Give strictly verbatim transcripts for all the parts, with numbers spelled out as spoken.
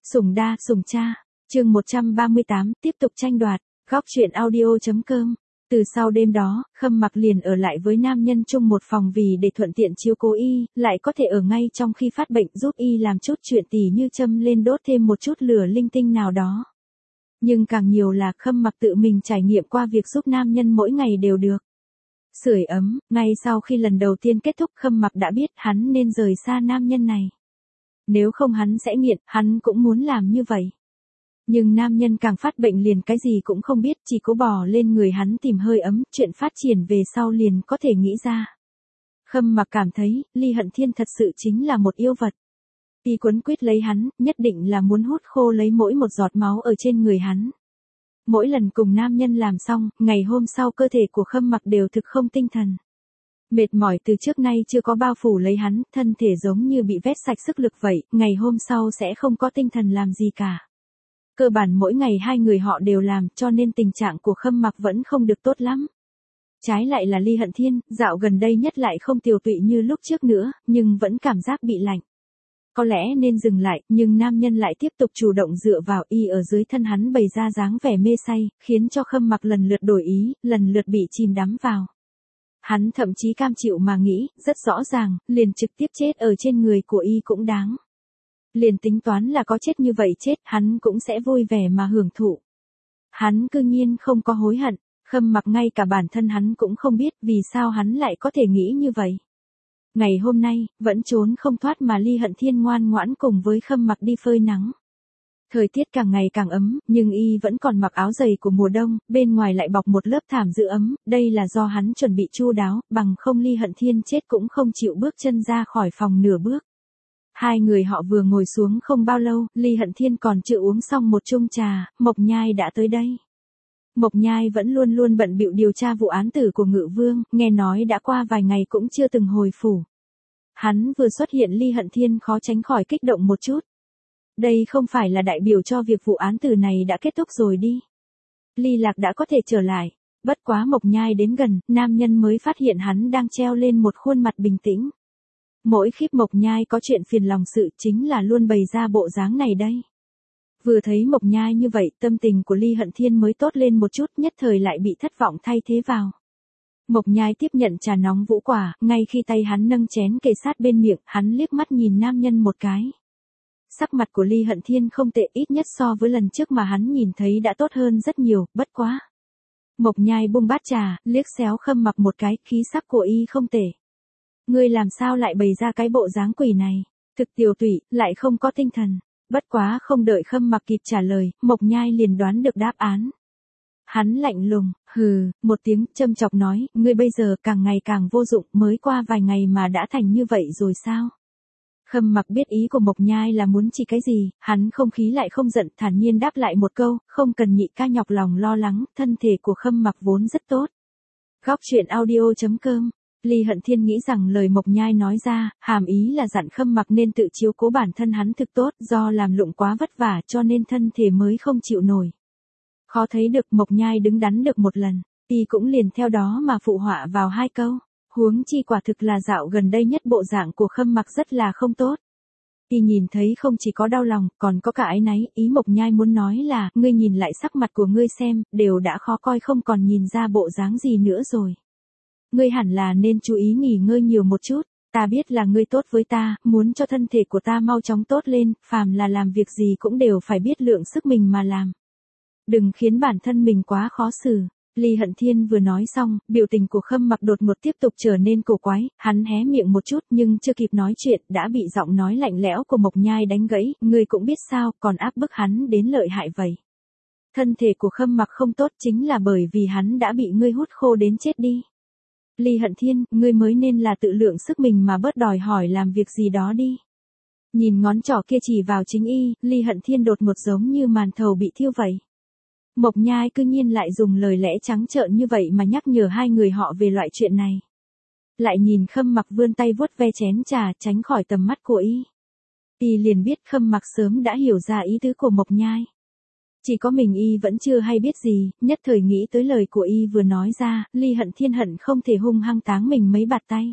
Sủng đa, sủng cha. Chương một trăm ba mươi tám, tiếp tục tranh đoạt. Góc truyện audio.com. Từ sau đêm đó, Khâm Mặc liền ở lại với nam nhân chung một phòng vì để thuận tiện chiếu cố y, lại có thể ở ngay trong khi phát bệnh giúp y làm chút chuyện tỉ như châm lên đốt thêm một chút lửa linh tinh nào đó. Nhưng càng nhiều là Khâm Mặc tự mình trải nghiệm qua việc giúp nam nhân mỗi ngày đều được sưởi ấm. Ngay sau khi lần đầu tiên kết thúc, Khâm Mặc đã biết hắn nên rời xa nam nhân này. Nếu không hắn sẽ nghiện, hắn cũng muốn làm như vậy. Nhưng nam nhân càng phát bệnh liền cái gì cũng không biết, chỉ cố bò lên người hắn tìm hơi ấm, chuyện phát triển về sau liền có thể nghĩ ra. Khâm Mặc cảm thấy, Ly Hận Thiên thật sự chính là một yêu vật. Y quấn quýt lấy hắn, nhất định là muốn hút khô lấy mỗi một giọt máu ở trên người hắn. Mỗi lần cùng nam nhân làm xong, ngày hôm sau cơ thể của Khâm Mặc đều thực không tinh thần. Mệt mỏi từ trước nay chưa có bao phủ lấy hắn, thân thể giống như bị vét sạch sức lực vậy, ngày hôm sau sẽ không có tinh thần làm gì cả. Cơ bản mỗi ngày hai người họ đều làm, cho nên tình trạng của Khâm Mặc vẫn không được tốt lắm. Trái lại là Ly Hận Thiên, dạo gần đây nhất lại không tiều tụy như lúc trước nữa, nhưng vẫn cảm giác bị lạnh. Có lẽ nên dừng lại, nhưng nam nhân lại tiếp tục chủ động dựa vào y ở dưới thân hắn bày ra dáng vẻ mê say, khiến cho Khâm Mặc lần lượt đổi ý, lần lượt bị chìm đắm vào. Hắn thậm chí cam chịu mà nghĩ, rất rõ ràng, liền trực tiếp chết ở trên người của y cũng đáng. Liền tính toán là có chết như vậy chết, hắn cũng sẽ vui vẻ mà hưởng thụ. Hắn cư nhiên không có hối hận, Khâm Mặc ngay cả bản thân hắn cũng không biết vì sao hắn lại có thể nghĩ như vậy. Ngày hôm nay, vẫn trốn không thoát mà Ly Hận Thiên ngoan ngoãn cùng với Khâm Mặc đi phơi nắng. Thời tiết càng ngày càng ấm, nhưng y vẫn còn mặc áo dày của mùa đông, bên ngoài lại bọc một lớp thảm giữ ấm, đây là do hắn chuẩn bị chu đáo, bằng không Ly Hận Thiên chết cũng không chịu bước chân ra khỏi phòng nửa bước. Hai người họ vừa ngồi xuống không bao lâu, Ly Hận Thiên còn chưa uống xong một chung trà, Mộc Nhai đã tới đây. Mộc Nhai vẫn luôn luôn bận bịu điều tra vụ án tử của Ngự Vương, nghe nói đã qua vài ngày cũng chưa từng hồi phủ. Hắn vừa xuất hiện, Ly Hận Thiên khó tránh khỏi kích động một chút. Đây không phải là đại biểu cho việc vụ án tử này đã kết thúc rồi đi. Ly Lạc đã có thể trở lại. Bất quá Mộc Nhai đến gần, nam nhân mới phát hiện hắn đang treo lên một khuôn mặt bình tĩnh. Mỗi khi Mộc Nhai có chuyện phiền lòng sự chính là luôn bày ra bộ dáng này đây. Vừa thấy Mộc Nhai như vậy, tâm tình của Ly Hận Thiên mới tốt lên một chút, nhất thời lại bị thất vọng thay thế vào. Mộc Nhai tiếp nhận trà nóng vũ quả, ngay khi tay hắn nâng chén kề sát bên miệng, hắn liếc mắt nhìn nam nhân một cái. Sắc mặt của Ly Hận Thiên không tệ, ít nhất so với lần trước mà hắn nhìn thấy đã tốt hơn rất nhiều, bất quá. Mộc Nhai buông bát trà, liếc xéo Khâm Mặc một cái, khí sắc của y không tệ. Ngươi làm sao lại bày ra cái bộ dáng quỷ này, thực tiều tụy, lại không có tinh thần. Bất quá không đợi Khâm Mặc kịp trả lời, Mộc Nhai liền đoán được đáp án. Hắn lạnh lùng, hừ, một tiếng, châm chọc nói, ngươi bây giờ càng ngày càng vô dụng, mới qua vài ngày mà đã thành như vậy rồi sao? Khâm Mặc biết ý của Mộc Nhai là muốn chỉ cái gì, hắn không khí lại không giận, thản nhiên đáp lại một câu, không cần nhị ca nhọc lòng lo lắng, thân thể của Khâm Mặc vốn rất tốt. Góc truyện audio.com. Ly Hận Thiên nghĩ rằng lời Mộc Nhai nói ra, hàm ý là dặn Khâm Mặc nên tự chiếu cố bản thân hắn thực tốt, do làm lụng quá vất vả cho nên thân thể mới không chịu nổi. Khó thấy được Mộc Nhai đứng đắn được một lần, y cũng liền theo đó mà phụ họa vào hai câu. Huống chi quả thực là dạo gần đây nhất bộ dạng của Khâm Mặc rất là không tốt. Y nhìn thấy không chỉ có đau lòng, còn có cả áy náy, ý Mộc Nhai muốn nói là, ngươi nhìn lại sắc mặt của ngươi xem, đều đã khó coi không còn nhìn ra bộ dáng gì nữa rồi. Ngươi hẳn là nên chú ý nghỉ ngơi nhiều một chút, ta biết là ngươi tốt với ta, muốn cho thân thể của ta mau chóng tốt lên, phàm là làm việc gì cũng đều phải biết lượng sức mình mà làm. Đừng khiến bản thân mình quá khó xử. Ly Hận Thiên vừa nói xong, biểu tình của Khâm Mặc đột ngột tiếp tục trở nên cổ quái, hắn hé miệng một chút nhưng chưa kịp nói chuyện, đã bị giọng nói lạnh lẽo của Mộc Nhai đánh gãy, ngươi cũng biết sao, còn áp bức hắn đến lợi hại vậy. Thân thể của Khâm Mặc không tốt chính là bởi vì hắn đã bị ngươi hút khô đến chết đi. Ly Hận Thiên, ngươi mới nên là tự lượng sức mình mà bớt đòi hỏi làm việc gì đó đi. Nhìn ngón trỏ kia chỉ vào chính y, Ly Hận Thiên đột ngột giống như màn thầu bị thiêu vậy. Mộc Nhai cư nhiên lại dùng lời lẽ trắng trợn như vậy mà nhắc nhở hai người họ về loại chuyện này. Lại nhìn Khâm Mặc vươn tay vuốt ve chén trà tránh khỏi tầm mắt của y. Y liền biết Khâm Mặc sớm đã hiểu ra ý tứ của Mộc Nhai. Chỉ có mình y vẫn chưa hay biết gì, nhất thời nghĩ tới lời của y vừa nói ra, Ly Hận Thiên hận không thể hung hăng táng mình mấy bạt tay.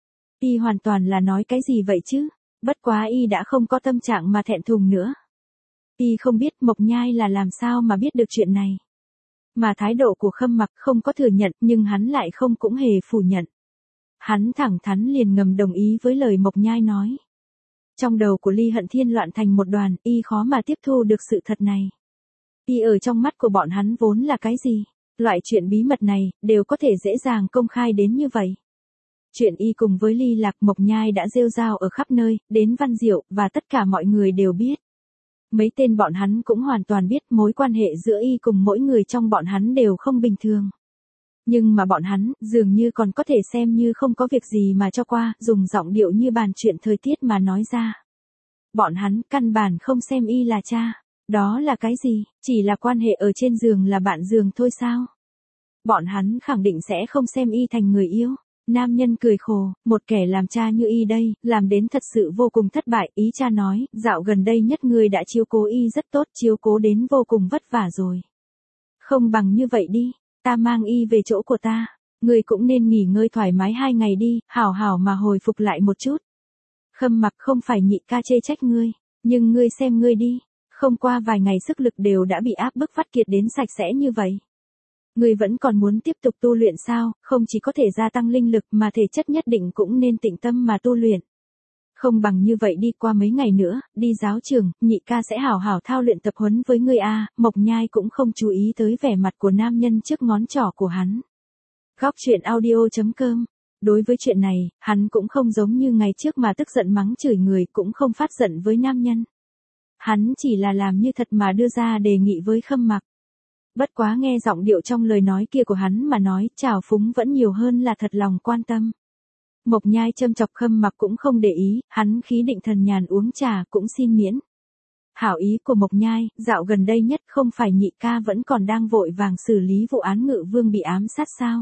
Y hoàn toàn là nói cái gì vậy chứ, bất quá y đã không có tâm trạng mà thẹn thùng nữa. Y không biết Mộc Nhai là làm sao mà biết được chuyện này. Mà thái độ của Khâm Mặc không có thừa nhận nhưng hắn lại không cũng hề phủ nhận. Hắn thẳng thắn liền ngầm đồng ý với lời Mộc Nhai nói. Trong đầu của Ly Hận Thiên loạn thành một đoàn, y khó mà tiếp thu được sự thật này. Y ở trong mắt của bọn hắn vốn là cái gì? Loại chuyện bí mật này, đều có thể dễ dàng công khai đến như vậy. Chuyện y cùng với Ly Lạc Mộc Nhai đã rêu rao ở khắp nơi, đến Văn Diệu, và tất cả mọi người đều biết. Mấy tên bọn hắn cũng hoàn toàn biết mối quan hệ giữa y cùng mỗi người trong bọn hắn đều không bình thường. Nhưng mà bọn hắn, dường như còn có thể xem như không có việc gì mà cho qua, dùng giọng điệu như bàn chuyện thời tiết mà nói ra. Bọn hắn, căn bản không xem y là cha. Đó là cái gì? Chỉ là quan hệ ở trên giường là bạn giường thôi sao? Bọn hắn khẳng định sẽ không xem y thành người yêu. Nam nhân cười khổ, một kẻ làm cha như y đây, làm đến thật sự vô cùng thất bại. Ý cha nói, dạo gần đây nhất ngươi đã chiếu cố y rất tốt, chiếu cố đến vô cùng vất vả rồi. Không bằng như vậy đi, ta mang y về chỗ của ta. Ngươi cũng nên nghỉ ngơi thoải mái hai ngày đi, hảo hảo mà hồi phục lại một chút. Khâm Mặc không phải nhị ca chê trách ngươi, nhưng ngươi xem ngươi đi. Không qua vài ngày sức lực đều đã bị áp bức vắt kiệt đến sạch sẽ như vậy. Ngươi vẫn còn muốn tiếp tục tu luyện sao, không chỉ có thể gia tăng linh lực mà thể chất nhất định cũng nên tĩnh tâm mà tu luyện. Không bằng như vậy đi, qua mấy ngày nữa, đi giáo trường, nhị ca sẽ hảo hảo thao luyện tập huấn với ngươi a. Mộc Nhai cũng không chú ý tới vẻ mặt của nam nhân trước ngón trỏ của hắn. Góc truyện audio chấm com. Đối với chuyện này, hắn cũng không giống như ngày trước mà tức giận mắng chửi người, cũng không phát giận với nam nhân. Hắn chỉ là làm như thật mà đưa ra đề nghị với Khâm Mặc. Bất quá nghe giọng điệu trong lời nói kia của hắn mà nói, trào phúng vẫn nhiều hơn là thật lòng quan tâm. Mộc Nhai châm chọc Khâm Mặc cũng không để ý, hắn khí định thần nhàn uống trà cũng xin miễn. Hảo ý của Mộc Nhai, dạo gần đây nhất không phải nhị ca vẫn còn đang vội vàng xử lý vụ án Ngự Vương bị ám sát sao?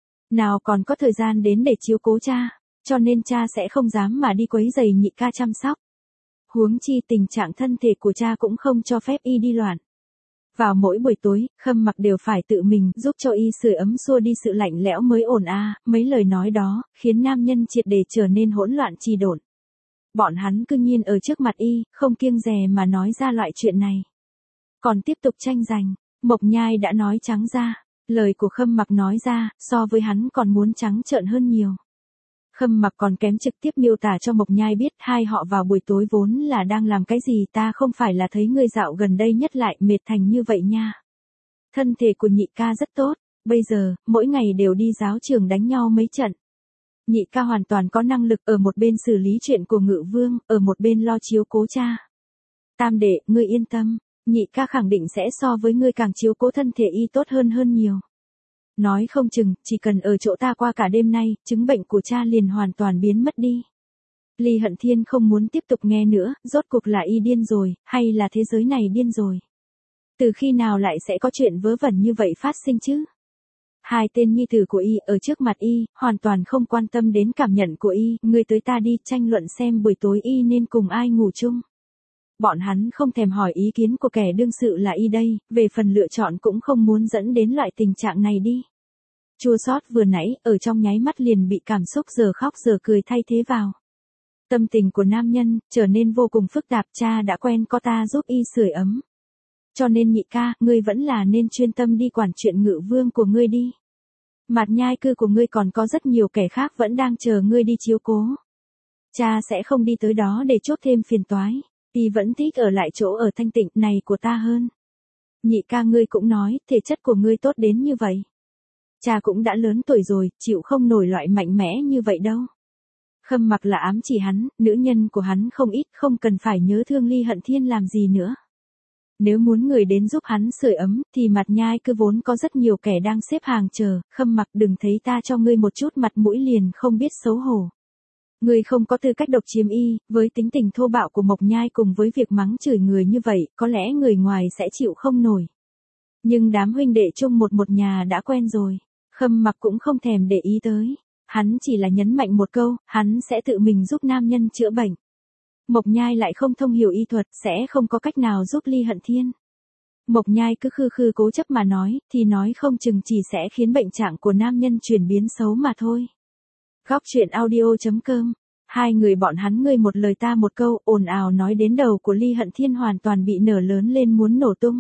Nào còn có thời gian đến để chiếu cố cha, cho nên cha sẽ không dám mà đi quấy rầy nhị ca chăm sóc. Huống chi tình trạng thân thể của cha cũng không cho phép y đi loạn. Vào mỗi buổi tối, Khâm Mặc đều phải tự mình giúp cho y sưởi ấm xua đi sự lạnh lẽo mới ổn a. À. Mấy lời nói đó, khiến nam nhân triệt để trở nên hỗn loạn trì độn. Bọn hắn cư nhiên ở trước mặt y, không kiêng dè mà nói ra loại chuyện này. Còn tiếp tục tranh giành, Mộc Nhai đã nói trắng ra, lời của Khâm Mặc nói ra, so với hắn còn muốn trắng trợn hơn nhiều. Khâm Mặc còn kém trực tiếp miêu tả cho Mộc Nhai biết hai họ vào buổi tối vốn là đang làm cái gì, ta không phải là thấy ngươi dạo gần đây nhất lại mệt thành như vậy nha. Thân thể của nhị ca rất tốt, bây giờ, mỗi ngày đều đi giáo trường đánh nhau mấy trận. Nhị ca hoàn toàn có năng lực ở một bên xử lý chuyện của Ngự Vương, ở một bên lo chiếu cố cha. Tam đệ, ngươi yên tâm, nhị ca khẳng định sẽ so với ngươi càng chiếu cố thân thể y tốt hơn hơn nhiều. Nói không chừng, chỉ cần ở chỗ ta qua cả đêm nay, chứng bệnh của cha liền hoàn toàn biến mất đi. Ly Hận Thiên không muốn tiếp tục nghe nữa, rốt cuộc là y điên rồi, hay là thế giới này điên rồi. Từ khi nào lại sẽ có chuyện vớ vẩn như vậy phát sinh chứ? Hai tên nhi tử của y ở trước mặt y, hoàn toàn không quan tâm đến cảm nhận của y, ngươi tới ta đi tranh luận xem buổi tối y nên cùng ai ngủ chung. Bọn hắn không thèm hỏi ý kiến của kẻ đương sự là y đây, về phần lựa chọn cũng không muốn dẫn đến loại tình trạng này đi. Chua xót vừa nãy, ở trong nháy mắt liền bị cảm xúc giờ khóc giờ cười thay thế vào. Tâm tình của nam nhân, trở nên vô cùng phức tạp, cha đã quen có ta giúp y sưởi ấm. Cho nên nhị ca, ngươi vẫn là nên chuyên tâm đi quản chuyện Ngự Vương của ngươi đi. Mạt nhai cư của ngươi còn có rất nhiều kẻ khác vẫn đang chờ ngươi đi chiếu cố. Cha sẽ không đi tới đó để chốt thêm phiền toái. Y vẫn thích ở lại chỗ ở thanh tịnh này của ta hơn. Nhị ca ngươi cũng nói, thể chất của ngươi tốt đến như vậy. Cha cũng đã lớn tuổi rồi, chịu không nổi loại mạnh mẽ như vậy đâu. Khâm Mặc là ám chỉ hắn, nữ nhân của hắn không ít, không cần phải nhớ thương Ly Hận Thiên làm gì nữa. Nếu muốn người đến giúp hắn sưởi ấm, thì Mạt nhai cứ vốn có rất nhiều kẻ đang xếp hàng chờ, Khâm Mặc đừng thấy ta cho ngươi một chút mặt mũi liền không biết xấu hổ. Ngươi không có tư cách độc chiếm y, với tính tình thô bạo của Mộc Nhai cùng với việc mắng chửi người như vậy, có lẽ người ngoài sẽ chịu không nổi. Nhưng đám huynh đệ chung một một nhà đã quen rồi, Khâm Mặc cũng không thèm để ý tới. Hắn chỉ là nhấn mạnh một câu, hắn sẽ tự mình giúp nam nhân chữa bệnh. Mộc Nhai lại không thông hiểu y thuật, sẽ không có cách nào giúp Ly Hận Thiên. Mộc Nhai cứ khư khư cố chấp mà nói, thì nói không chừng chỉ sẽ khiến bệnh trạng của nam nhân chuyển biến xấu mà thôi. Góc truyện audio chấm com Hai người bọn hắn ngươi một lời ta một câu, ồn ào nói đến đầu của Ly Hận Thiên hoàn toàn bị nở lớn lên muốn nổ tung.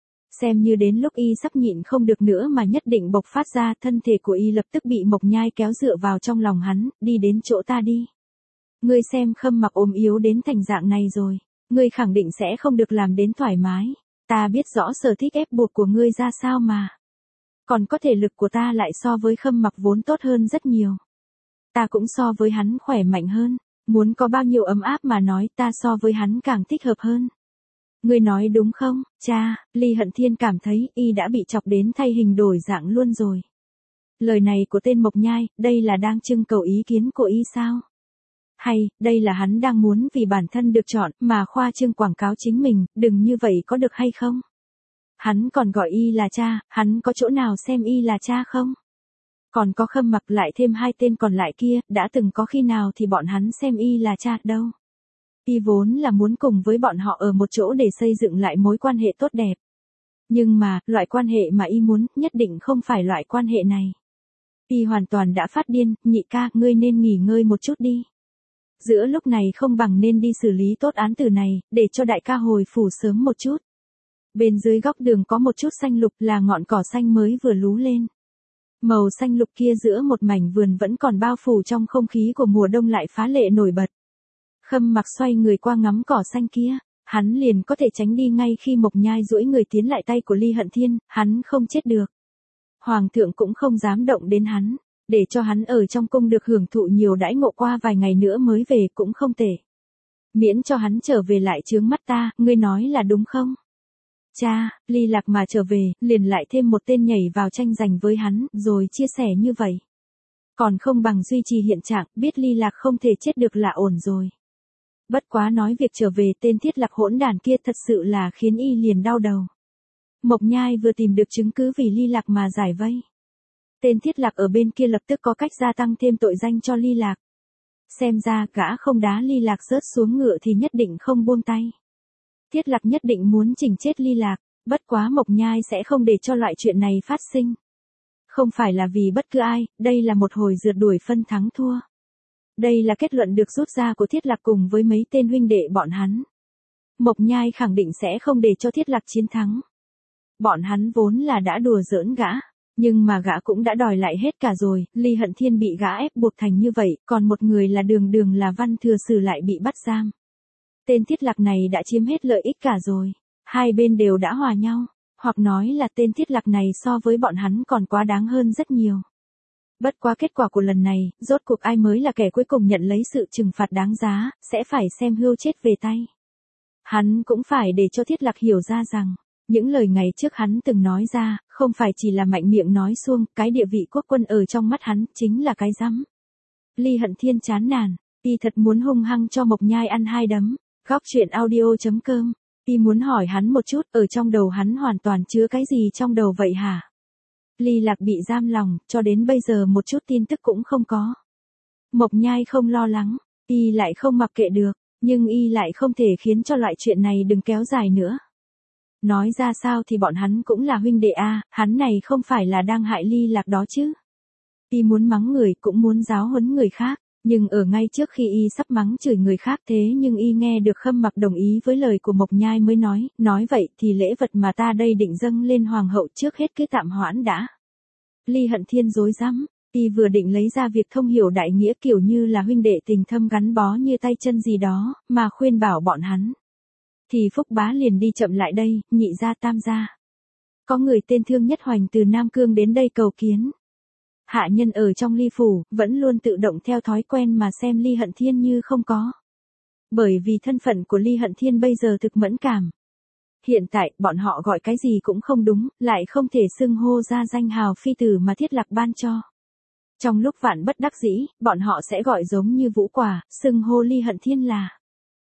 Xem như đến lúc y sắp nhịn không được nữa mà nhất định bộc phát ra, thân thể của y lập tức bị Mộc Nhai kéo dựa vào trong lòng hắn, đi đến chỗ ta đi. Ngươi xem Khâm Mặc ốm yếu đến thành dạng này rồi, ngươi khẳng định sẽ không được làm đến thoải mái, ta biết rõ sở thích ép buộc của ngươi ra sao mà. Còn có thể lực của ta lại so với Khâm Mặc vốn tốt hơn rất nhiều. Ta cũng so với hắn khỏe mạnh hơn, muốn có bao nhiêu ấm áp mà nói ta so với hắn càng thích hợp hơn. Ngươi nói đúng không, cha? Ly Hận Thiên cảm thấy y đã bị chọc đến thay hình đổi dạng luôn rồi. Lời này của tên Mộc Nhai, đây là đang trưng cầu ý kiến của y sao? Hay, đây là hắn đang muốn vì bản thân được chọn mà khoa trương quảng cáo chính mình, đừng như vậy có được hay không? Hắn còn gọi y là cha, hắn có chỗ nào xem y là cha không? Còn có Khâm Mặc lại thêm hai tên còn lại kia, đã từng có khi nào thì bọn hắn xem y là cha đâu. Y vốn là muốn cùng với bọn họ ở một chỗ để xây dựng lại mối quan hệ tốt đẹp. Nhưng mà, loại quan hệ mà y muốn, nhất định không phải loại quan hệ này. Y hoàn toàn đã phát điên, nhị ca, ngươi nên nghỉ ngơi một chút đi. Giữa lúc này không bằng nên đi xử lý tốt án tử này, để cho đại ca hồi phủ sớm một chút. Bên dưới góc đường có một chút xanh lục là ngọn cỏ xanh mới vừa lú lên. Màu xanh lục kia giữa một mảnh vườn vẫn còn bao phủ trong không khí của mùa đông lại phá lệ nổi bật. Khâm Mặc xoay người qua ngắm cỏ xanh kia, hắn liền có thể tránh đi ngay khi Mộc Nhai duỗi người tiến lại tay của Ly Hận Thiên, hắn không chết được. Hoàng thượng cũng không dám động đến hắn, để cho hắn ở trong cung được hưởng thụ nhiều đãi ngộ qua vài ngày nữa mới về cũng không tệ. Miễn cho hắn trở về lại chướng mắt ta, ngươi nói là đúng không? Cha, Ly Lạc mà trở về, liền lại thêm một tên nhảy vào tranh giành với hắn, rồi chia sẻ như vậy. Còn không bằng duy trì hiện trạng, biết Ly Lạc không thể chết được là ổn rồi. Bất quá nói việc trở về tên Thiết Lạc hỗn đàn kia thật sự là khiến y liền đau đầu. Mộc Nhai vừa tìm được chứng cứ vì Ly Lạc mà giải vây. Tên Thiết Lạc ở bên kia lập tức có cách gia tăng thêm tội danh cho Ly Lạc. Xem ra gã không đá Ly Lạc rớt xuống ngựa thì nhất định không buông tay. Thiết Lạc nhất định muốn chỉnh chết Ly Lạc, bất quá Mộc Nhai sẽ không để cho loại chuyện này phát sinh. Không phải là vì bất cứ ai, đây là một hồi rượt đuổi phân thắng thua. Đây là kết luận được rút ra của Thiết Lạc cùng với mấy tên huynh đệ bọn hắn. Mộc Nhai khẳng định sẽ không để cho Thiết Lạc chiến thắng. Bọn hắn vốn là đã đùa giỡn gã, nhưng mà gã cũng đã đòi lại hết cả rồi, Ly Hận Thiên bị gã ép buộc thành như vậy, còn một người là Đường Đường là Văn Thừa Sử lại bị bắt giam. Tên Thiết Lạc này đã chiếm hết lợi ích cả rồi, hai bên đều đã hòa nhau, hoặc nói là tên Thiết Lạc này so với bọn hắn còn quá đáng hơn rất nhiều. Bất quá kết quả của lần này, rốt cuộc ai mới là kẻ cuối cùng nhận lấy sự trừng phạt đáng giá, sẽ phải xem hươu chết về tay. Hắn cũng phải để cho Thiết Lạc hiểu ra rằng, những lời ngày trước hắn từng nói ra, không phải chỉ là mạnh miệng nói suông, cái địa vị quốc quân ở trong mắt hắn, chính là cái rắm. Ly Hận Thiên chán nản, y thật muốn hung hăng cho Mộc Nhai ăn hai đấm. Góc truyện audio chấm com, y muốn hỏi hắn một chút, ở trong đầu hắn hoàn toàn chứa cái gì trong đầu vậy hả? Ly Lạc bị giam lòng, cho đến bây giờ một chút tin tức cũng không có. Mộc Nhai không lo lắng, y lại không mặc kệ được, nhưng y lại không thể khiến cho loại chuyện này đừng kéo dài nữa. Nói ra sao thì bọn hắn cũng là huynh đệ a, hắn này không phải là đang hại Ly Lạc đó chứ. Y muốn mắng người cũng muốn giáo huấn người khác, nhưng ở ngay trước khi y sắp mắng chửi người khác thế nhưng y nghe được Khâm Mặc đồng ý với lời của Mộc Nhai mới nói, nói vậy thì lễ vật mà ta đây định dâng lên hoàng hậu trước hết cứ tạm hoãn đã. Ly Hận Thiên rối rắm, y vừa định lấy ra việc thông hiểu đại nghĩa kiểu như là huynh đệ tình thâm gắn bó như tay chân gì đó, mà khuyên bảo bọn hắn. Thì Phúc Bá liền đi chậm lại đây, nhị gia tam gia. Có người tên Thương Nhất Hoành từ Nam Cương đến đây cầu kiến. Hạ nhân ở trong Ly phủ, vẫn luôn tự động theo thói quen mà xem Ly Hận Thiên như không có. Bởi vì thân phận của Ly Hận Thiên bây giờ thực mẫn cảm. Hiện tại, bọn họ gọi cái gì cũng không đúng, lại không thể xưng hô ra danh hào phi tử mà Thiết Lạc ban cho. Trong lúc vạn bất đắc dĩ, bọn họ sẽ gọi giống như Vũ Quả, xưng hô Ly Hận Thiên là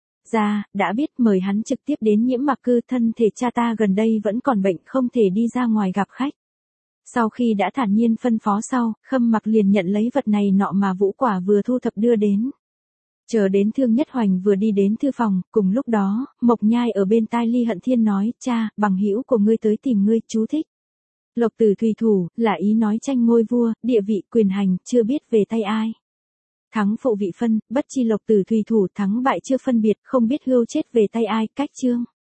ra, đã biết mời hắn trực tiếp đến Nhiễm Mặc Cư, thân thể cha ta gần đây vẫn còn bệnh không thể đi ra ngoài gặp khách. Sau khi đã thản nhiên phân phó sau, Khâm Mặc liền nhận lấy vật này nọ mà Vũ Quả vừa thu thập đưa đến. Chờ đến Thương Nhất Hoành vừa đi đến thư phòng, cùng lúc đó, Mộc Nhai ở bên tai Ly Hận Thiên nói, cha, bằng hữu của ngươi tới tìm ngươi, chú thích. Lộc Tử Thùy Thủ, là ý nói tranh ngôi vua, địa vị quyền hành, chưa biết về tay ai. Thắng phụ vị phân, bất chi lộc tử thủy thủ, thắng bại chưa phân biệt, không biết hươu chết về tay ai, cách chương.